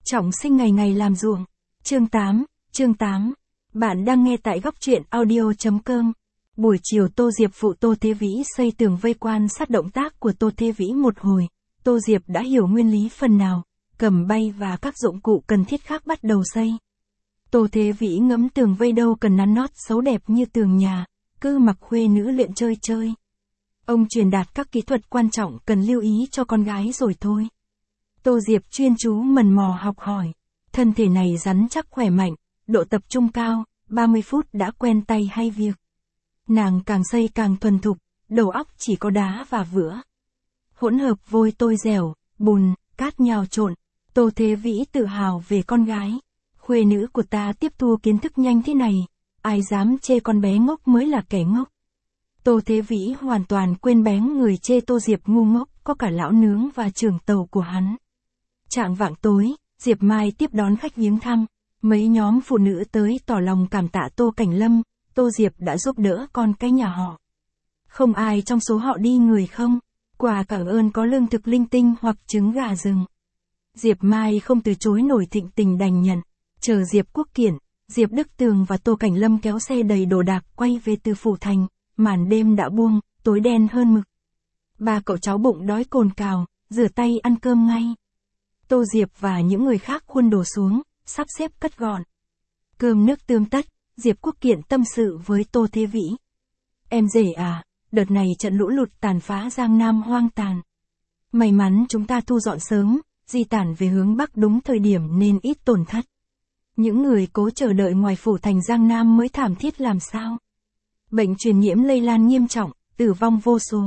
Trọng sinh ngày ngày làm ruộng. Chương 8. Bạn đang nghe tại góc truyện audio.com. Buổi chiều Tô Diệp phụ Tô Thế Vĩ xây tường vây quan sát động tác của Tô Thế Vĩ một hồi. Tô Diệp đã hiểu nguyên lý phần nào, cầm bay và các dụng cụ cần thiết khác bắt đầu xây. Tô Thế Vĩ ngẫm tường vây đâu cần nắn nót xấu đẹp như tường nhà, cứ mặc khuê nữ luyện chơi. Ông truyền đạt các kỹ thuật quan trọng cần lưu ý cho con gái rồi thôi. Tô Diệp chuyên chú mần mò học hỏi. Thân thể này rắn chắc khỏe mạnh, độ tập trung cao, 30 phút đã quen tay hay việc. Nàng càng xây càng thuần thục, đầu óc chỉ có đá và vữa. Hỗn hợp vôi tôi dẻo, bùn, cát nhào trộn. Tô Thế Vĩ tự hào về con gái. Khuê nữ của ta tiếp thu kiến thức nhanh thế này, ai dám chê con bé ngốc mới là kẻ ngốc. Tô Thế Vĩ hoàn toàn quên bén người chê Tô Diệp ngu ngốc, có cả lão nướng và trưởng tàu của hắn. Chạng vạng tối, Diệp Mai tiếp đón khách viếng thăm. Mấy nhóm phụ nữ tới tỏ lòng cảm tạ Tô Cảnh Lâm, Tô Diệp đã giúp đỡ con cái nhà họ. Không ai trong số họ đi người không, quà cảm ơn có lương thực linh tinh hoặc trứng gà rừng. Diệp Mai không từ chối nổi, thịnh tình đành nhận. Chờ Diệp Quốc Kiển, Diệp Đức Tường và Tô Cảnh Lâm kéo xe đầy đồ đạc quay về từ phủ thành, màn đêm đã buông, tối đen hơn mực. Ba cậu cháu bụng đói cồn cào, rửa tay ăn cơm ngay. Tô Diệp và những người khác khuôn đồ xuống, sắp xếp cất gọn. Cơm nước tươm tất, Diệp Quốc Kiện tâm sự với Tô Thế Vĩ. Em rể à, đợt này trận lũ lụt tàn phá Giang Nam hoang tàn. May mắn chúng ta thu dọn sớm, di tản về hướng Bắc đúng thời điểm nên ít tổn thất. Những người cố chờ đợi ngoài phủ thành Giang Nam mới thảm thiết làm sao. Bệnh truyền nhiễm lây lan nghiêm trọng, tử vong vô số.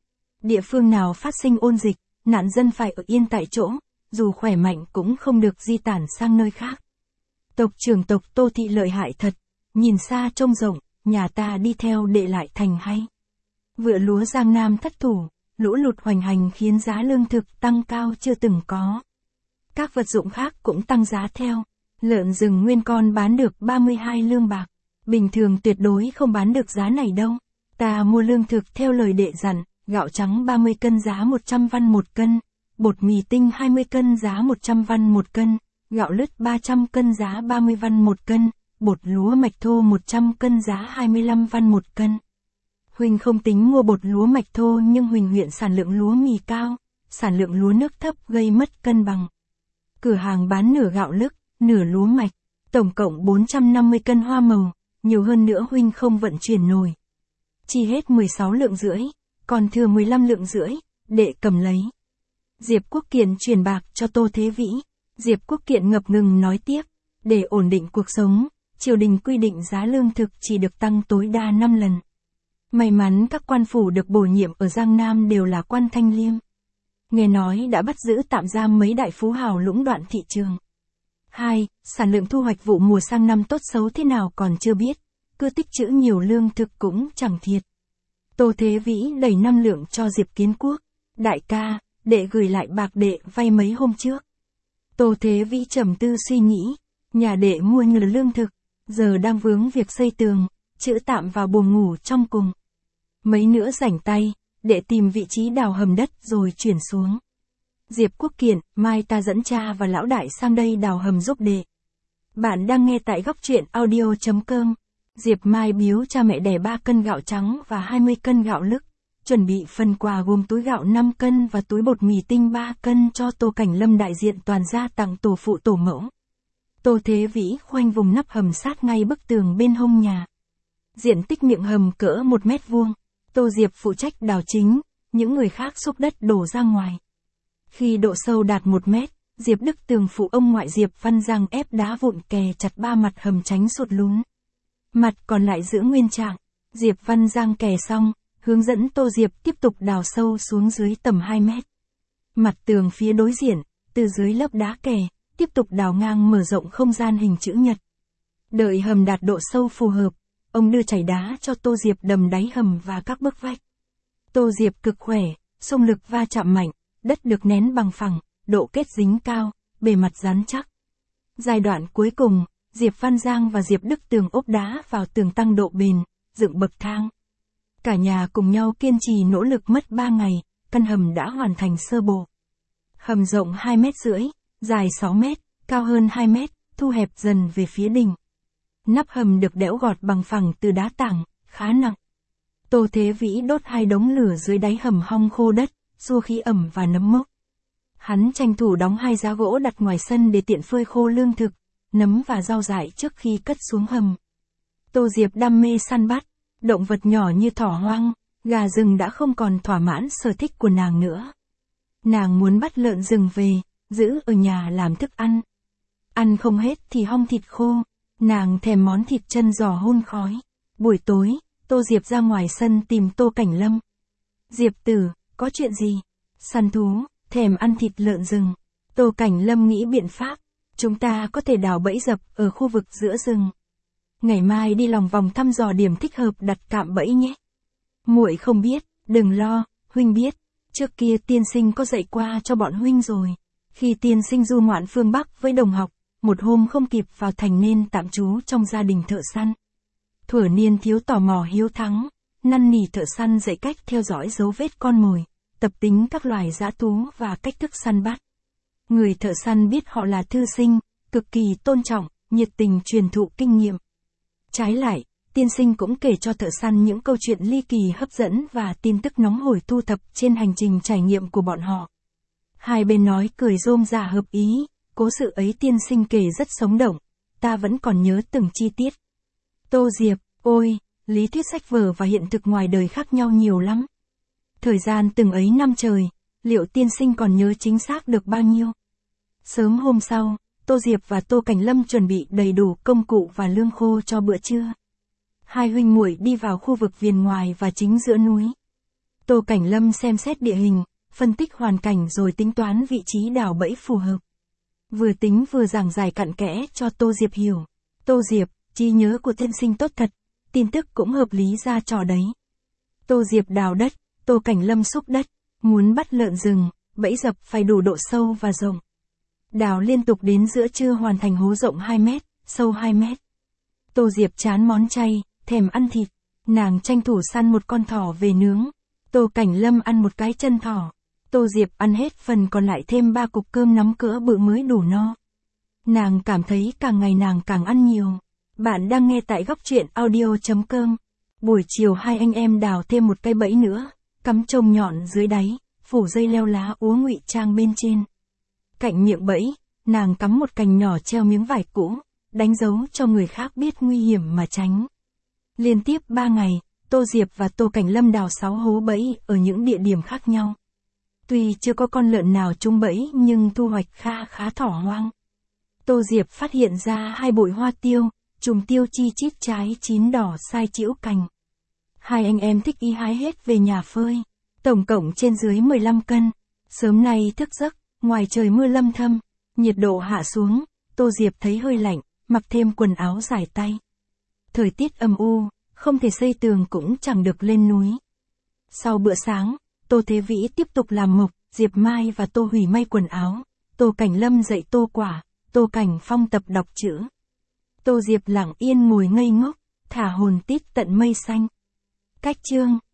Địa phương nào phát sinh ôn dịch, nạn dân phải ở yên tại chỗ, dù khỏe mạnh cũng không được di tản sang nơi khác. Tộc trưởng tộc Tô Thị lợi hại thật, nhìn xa trông rộng, nhà ta đi theo để lại thành hay. Vựa lúa Giang Nam thất thủ, lũ lụt hoành hành khiến giá lương thực tăng cao chưa từng có. Các vật dụng khác cũng tăng giá theo. Lợn rừng nguyên con bán được 32 lương bạc. Bình thường tuyệt đối không bán được giá này đâu. Ta mua lương thực theo lời đệ dặn, gạo trắng 30 cân giá 100 văn một cân, bột mì tinh 20 cân giá 100 văn một cân, gạo lứt 300 cân giá 30 văn một cân, bột lúa mạch thô 100 cân giá 25 văn một cân. Huỳnh không tính mua bột lúa mạch thô nhưng Huỳnh huyện sản lượng lúa mì cao, sản lượng lúa nước thấp gây mất cân bằng. Cửa hàng bán nửa gạo lứt, nửa lúa mạch, tổng cộng 450 cân hoa màu, nhiều hơn nữa Huỳnh không vận chuyển nổi. Chỉ hết 16 lượng rưỡi, còn thừa 15 lượng rưỡi, đệ cầm lấy. Diệp Quốc Kiện truyền bạc cho Tô Thế Vĩ. Diệp Quốc Kiện ngập ngừng nói tiếp, để ổn định cuộc sống, triều đình quy định giá lương thực chỉ được tăng tối đa 5 lần. May mắn các quan phủ được bổ nhiệm ở Giang Nam đều là quan thanh liêm. Nghe nói đã bắt giữ tạm giam mấy đại phú hào lũng đoạn thị trường. 2. Sản lượng thu hoạch vụ mùa sang năm tốt xấu thế nào còn chưa biết, cứ tích trữ nhiều lương thực cũng chẳng thiệt. Tô Thế Vĩ đẩy 5 lượng cho Diệp Kiến Quốc. Đại ca, đệ gửi lại bạc đệ vay mấy hôm trước. Tô Thế Vĩ trầm tư suy nghĩ, nhà đệ mua nhiều lương thực, giờ đang vướng việc xây tường, trữ tạm vào buồng ngủ trong cùng. Mấy nữa rảnh tay, đệ tìm vị trí đào hầm đất rồi chuyển xuống. Diệp Quốc Kiện, mai ta dẫn cha và lão đại sang đây đào hầm giúp đệ. Bạn đang nghe tại góc truyện audio.com. Diệp Mai biếu cha mẹ đẻ 3 cân gạo trắng và 20 cân gạo lứt, chuẩn bị phần quà gồm túi gạo 5 cân và túi bột mì tinh 3 cân cho Tô Cảnh Lâm đại diện toàn gia tặng tổ phụ tổ mẫu. Tô Thế Vĩ khoanh vùng nắp hầm sát ngay bức tường bên hông nhà. Diện tích miệng hầm cỡ 1 mét vuông. Tô Diệp phụ trách đào chính, những người khác xúc đất đổ ra ngoài. Khi độ sâu đạt 1 mét, Diệp Đức Tường phụ ông ngoại Diệp Văn Giang ép đá vụn kè chặt 3 mặt hầm tránh sụt lún. Mặt còn lại giữ nguyên trạng. Diệp Văn Giang kè xong, hướng dẫn Tô Diệp tiếp tục đào sâu xuống dưới tầm 2 mét. Mặt tường phía đối diện, từ dưới lớp đá kè, tiếp tục đào ngang mở rộng không gian hình chữ nhật. Đợi hầm đạt độ sâu phù hợp, ông đưa chảy đá cho Tô Diệp đầm đáy hầm và các bức vách. Tô Diệp cực khỏe, xung lực va chạm mạnh, đất được nén bằng phẳng, độ kết dính cao, bề mặt rắn chắc. Giai đoạn cuối cùng, Diệp Văn Giang và Diệp Đức Tường ốp đá vào tường tăng độ bền, dựng bậc thang. Cả nhà cùng nhau kiên trì nỗ lực mất 3 ngày, căn hầm đã hoàn thành sơ bộ. Hầm rộng 2,5 mét, dài 6 mét, cao hơn 2 mét, thu hẹp dần về phía đỉnh. Nắp hầm được đẽo gọt bằng phẳng từ đá tảng, khá nặng. Tô Thế Vĩ đốt 2 đống lửa dưới đáy hầm hong khô đất, xua khí ẩm và nấm mốc. Hắn tranh thủ đóng 2 giá gỗ đặt ngoài sân để tiện phơi khô lương thực, nấm và rau dại trước khi cất xuống hầm. Tô Diệp đam mê săn bắt, động vật nhỏ như thỏ hoang, gà rừng đã không còn thỏa mãn sở thích của nàng nữa. Nàng muốn bắt lợn rừng về, giữ ở nhà làm thức ăn. Ăn không hết thì hong thịt khô, nàng thèm món thịt chân giò hun khói. Buổi tối, Tô Diệp ra ngoài sân tìm Tô Cảnh Lâm. Diệp tử, có chuyện gì? Săn thú, thèm ăn thịt lợn rừng. Tô Cảnh Lâm nghĩ biện pháp. Chúng ta có thể đào bẫy dập ở khu vực giữa rừng. Ngày mai đi lòng vòng thăm dò điểm thích hợp đặt cạm bẫy nhé. Muội không biết, đừng lo, huynh biết. Trước kia tiên sinh có dạy qua cho bọn huynh rồi. Khi tiên sinh du ngoạn phương Bắc với đồng học, một hôm không kịp vào thành nên tạm trú trong gia đình thợ săn. Thuở niên thiếu tò mò hiếu thắng, năn nỉ thợ săn dạy cách theo dõi dấu vết con mồi, tập tính các loài dã thú và cách thức săn bắt. Người thợ săn biết họ là thư sinh, cực kỳ tôn trọng, nhiệt tình truyền thụ kinh nghiệm. Trái lại, tiên sinh cũng kể cho thợ săn những câu chuyện ly kỳ hấp dẫn và tin tức nóng hổi thu thập trên hành trình trải nghiệm của bọn họ. Hai bên nói cười rôm rả hợp ý, cố sự ấy tiên sinh kể rất sống động, ta vẫn còn nhớ từng chi tiết. Tô Diệp, ôi, lý thuyết sách vở và hiện thực ngoài đời khác nhau nhiều lắm. Thời gian từng ấy năm trời, liệu tiên sinh còn nhớ chính xác được bao nhiêu? Sớm hôm sau, Tô Diệp và Tô Cảnh Lâm chuẩn bị đầy đủ công cụ và lương khô cho bữa trưa. Hai huynh muội đi vào khu vực viền ngoài và chính giữa núi. Tô Cảnh Lâm xem xét địa hình, phân tích hoàn cảnh rồi tính toán vị trí đào bẫy phù hợp. Vừa tính vừa giảng giải cặn kẽ cho Tô Diệp hiểu. Tô Diệp, trí nhớ của tiên sinh tốt thật, tin tức cũng hợp lý ra trò đấy. Tô Diệp đào đất, Tô Cảnh Lâm xúc đất, muốn bắt lợn rừng, bẫy dập phải đủ độ sâu và rộng. Đào liên tục đến giữa trưa hoàn thành hố rộng 2 mét, sâu 2 mét. Tô Diệp chán món chay, thèm ăn thịt, nàng tranh thủ săn một con thỏ về nướng. Tô Cảnh Lâm ăn một cái chân thỏ. Tô Diệp ăn hết phần còn lại thêm 3 cục cơm nắm cỡ bự mới đủ no. Nàng cảm thấy càng ngày nàng càng ăn nhiều. Bạn đang nghe tại góc truyện audio.com. Buổi chiều hai anh em đào thêm một cây bẫy nữa, cắm chông nhọn dưới đáy, phủ dây leo lá úa ngụy trang bên trên. Cạnh miệng bẫy, nàng cắm một cành nhỏ treo miếng vải cũ, đánh dấu cho người khác biết nguy hiểm mà tránh. Liên tiếp 3 ngày, Tô Diệp và Tô Cảnh Lâm đào 6 hố bẫy ở những địa điểm khác nhau. Tuy chưa có con lợn nào trúng bẫy nhưng thu hoạch khá thỏ hoang. Tô Diệp phát hiện ra 2 bụi hoa tiêu, chùm tiêu chi chít trái chín đỏ sai chĩu cành. Hai anh em thích ý hái hết về nhà phơi. Tổng cộng trên dưới 15 cân. Sớm nay thức giấc, ngoài trời mưa lâm thâm, nhiệt độ hạ xuống, Tô Diệp thấy hơi lạnh, mặc thêm quần áo dài tay. Thời tiết âm u, không thể xây tường cũng chẳng được lên núi. Sau bữa sáng, Tô Thế Vĩ tiếp tục làm mộc, Diệp Mai và Tô Hủy may quần áo. Tô Cảnh Lâm dạy Tô Quả, Tô Cảnh Phong tập đọc chữ. Tô Diệp lặng yên ngồi ngây ngốc, thả hồn tít tận mây xanh. Cách chương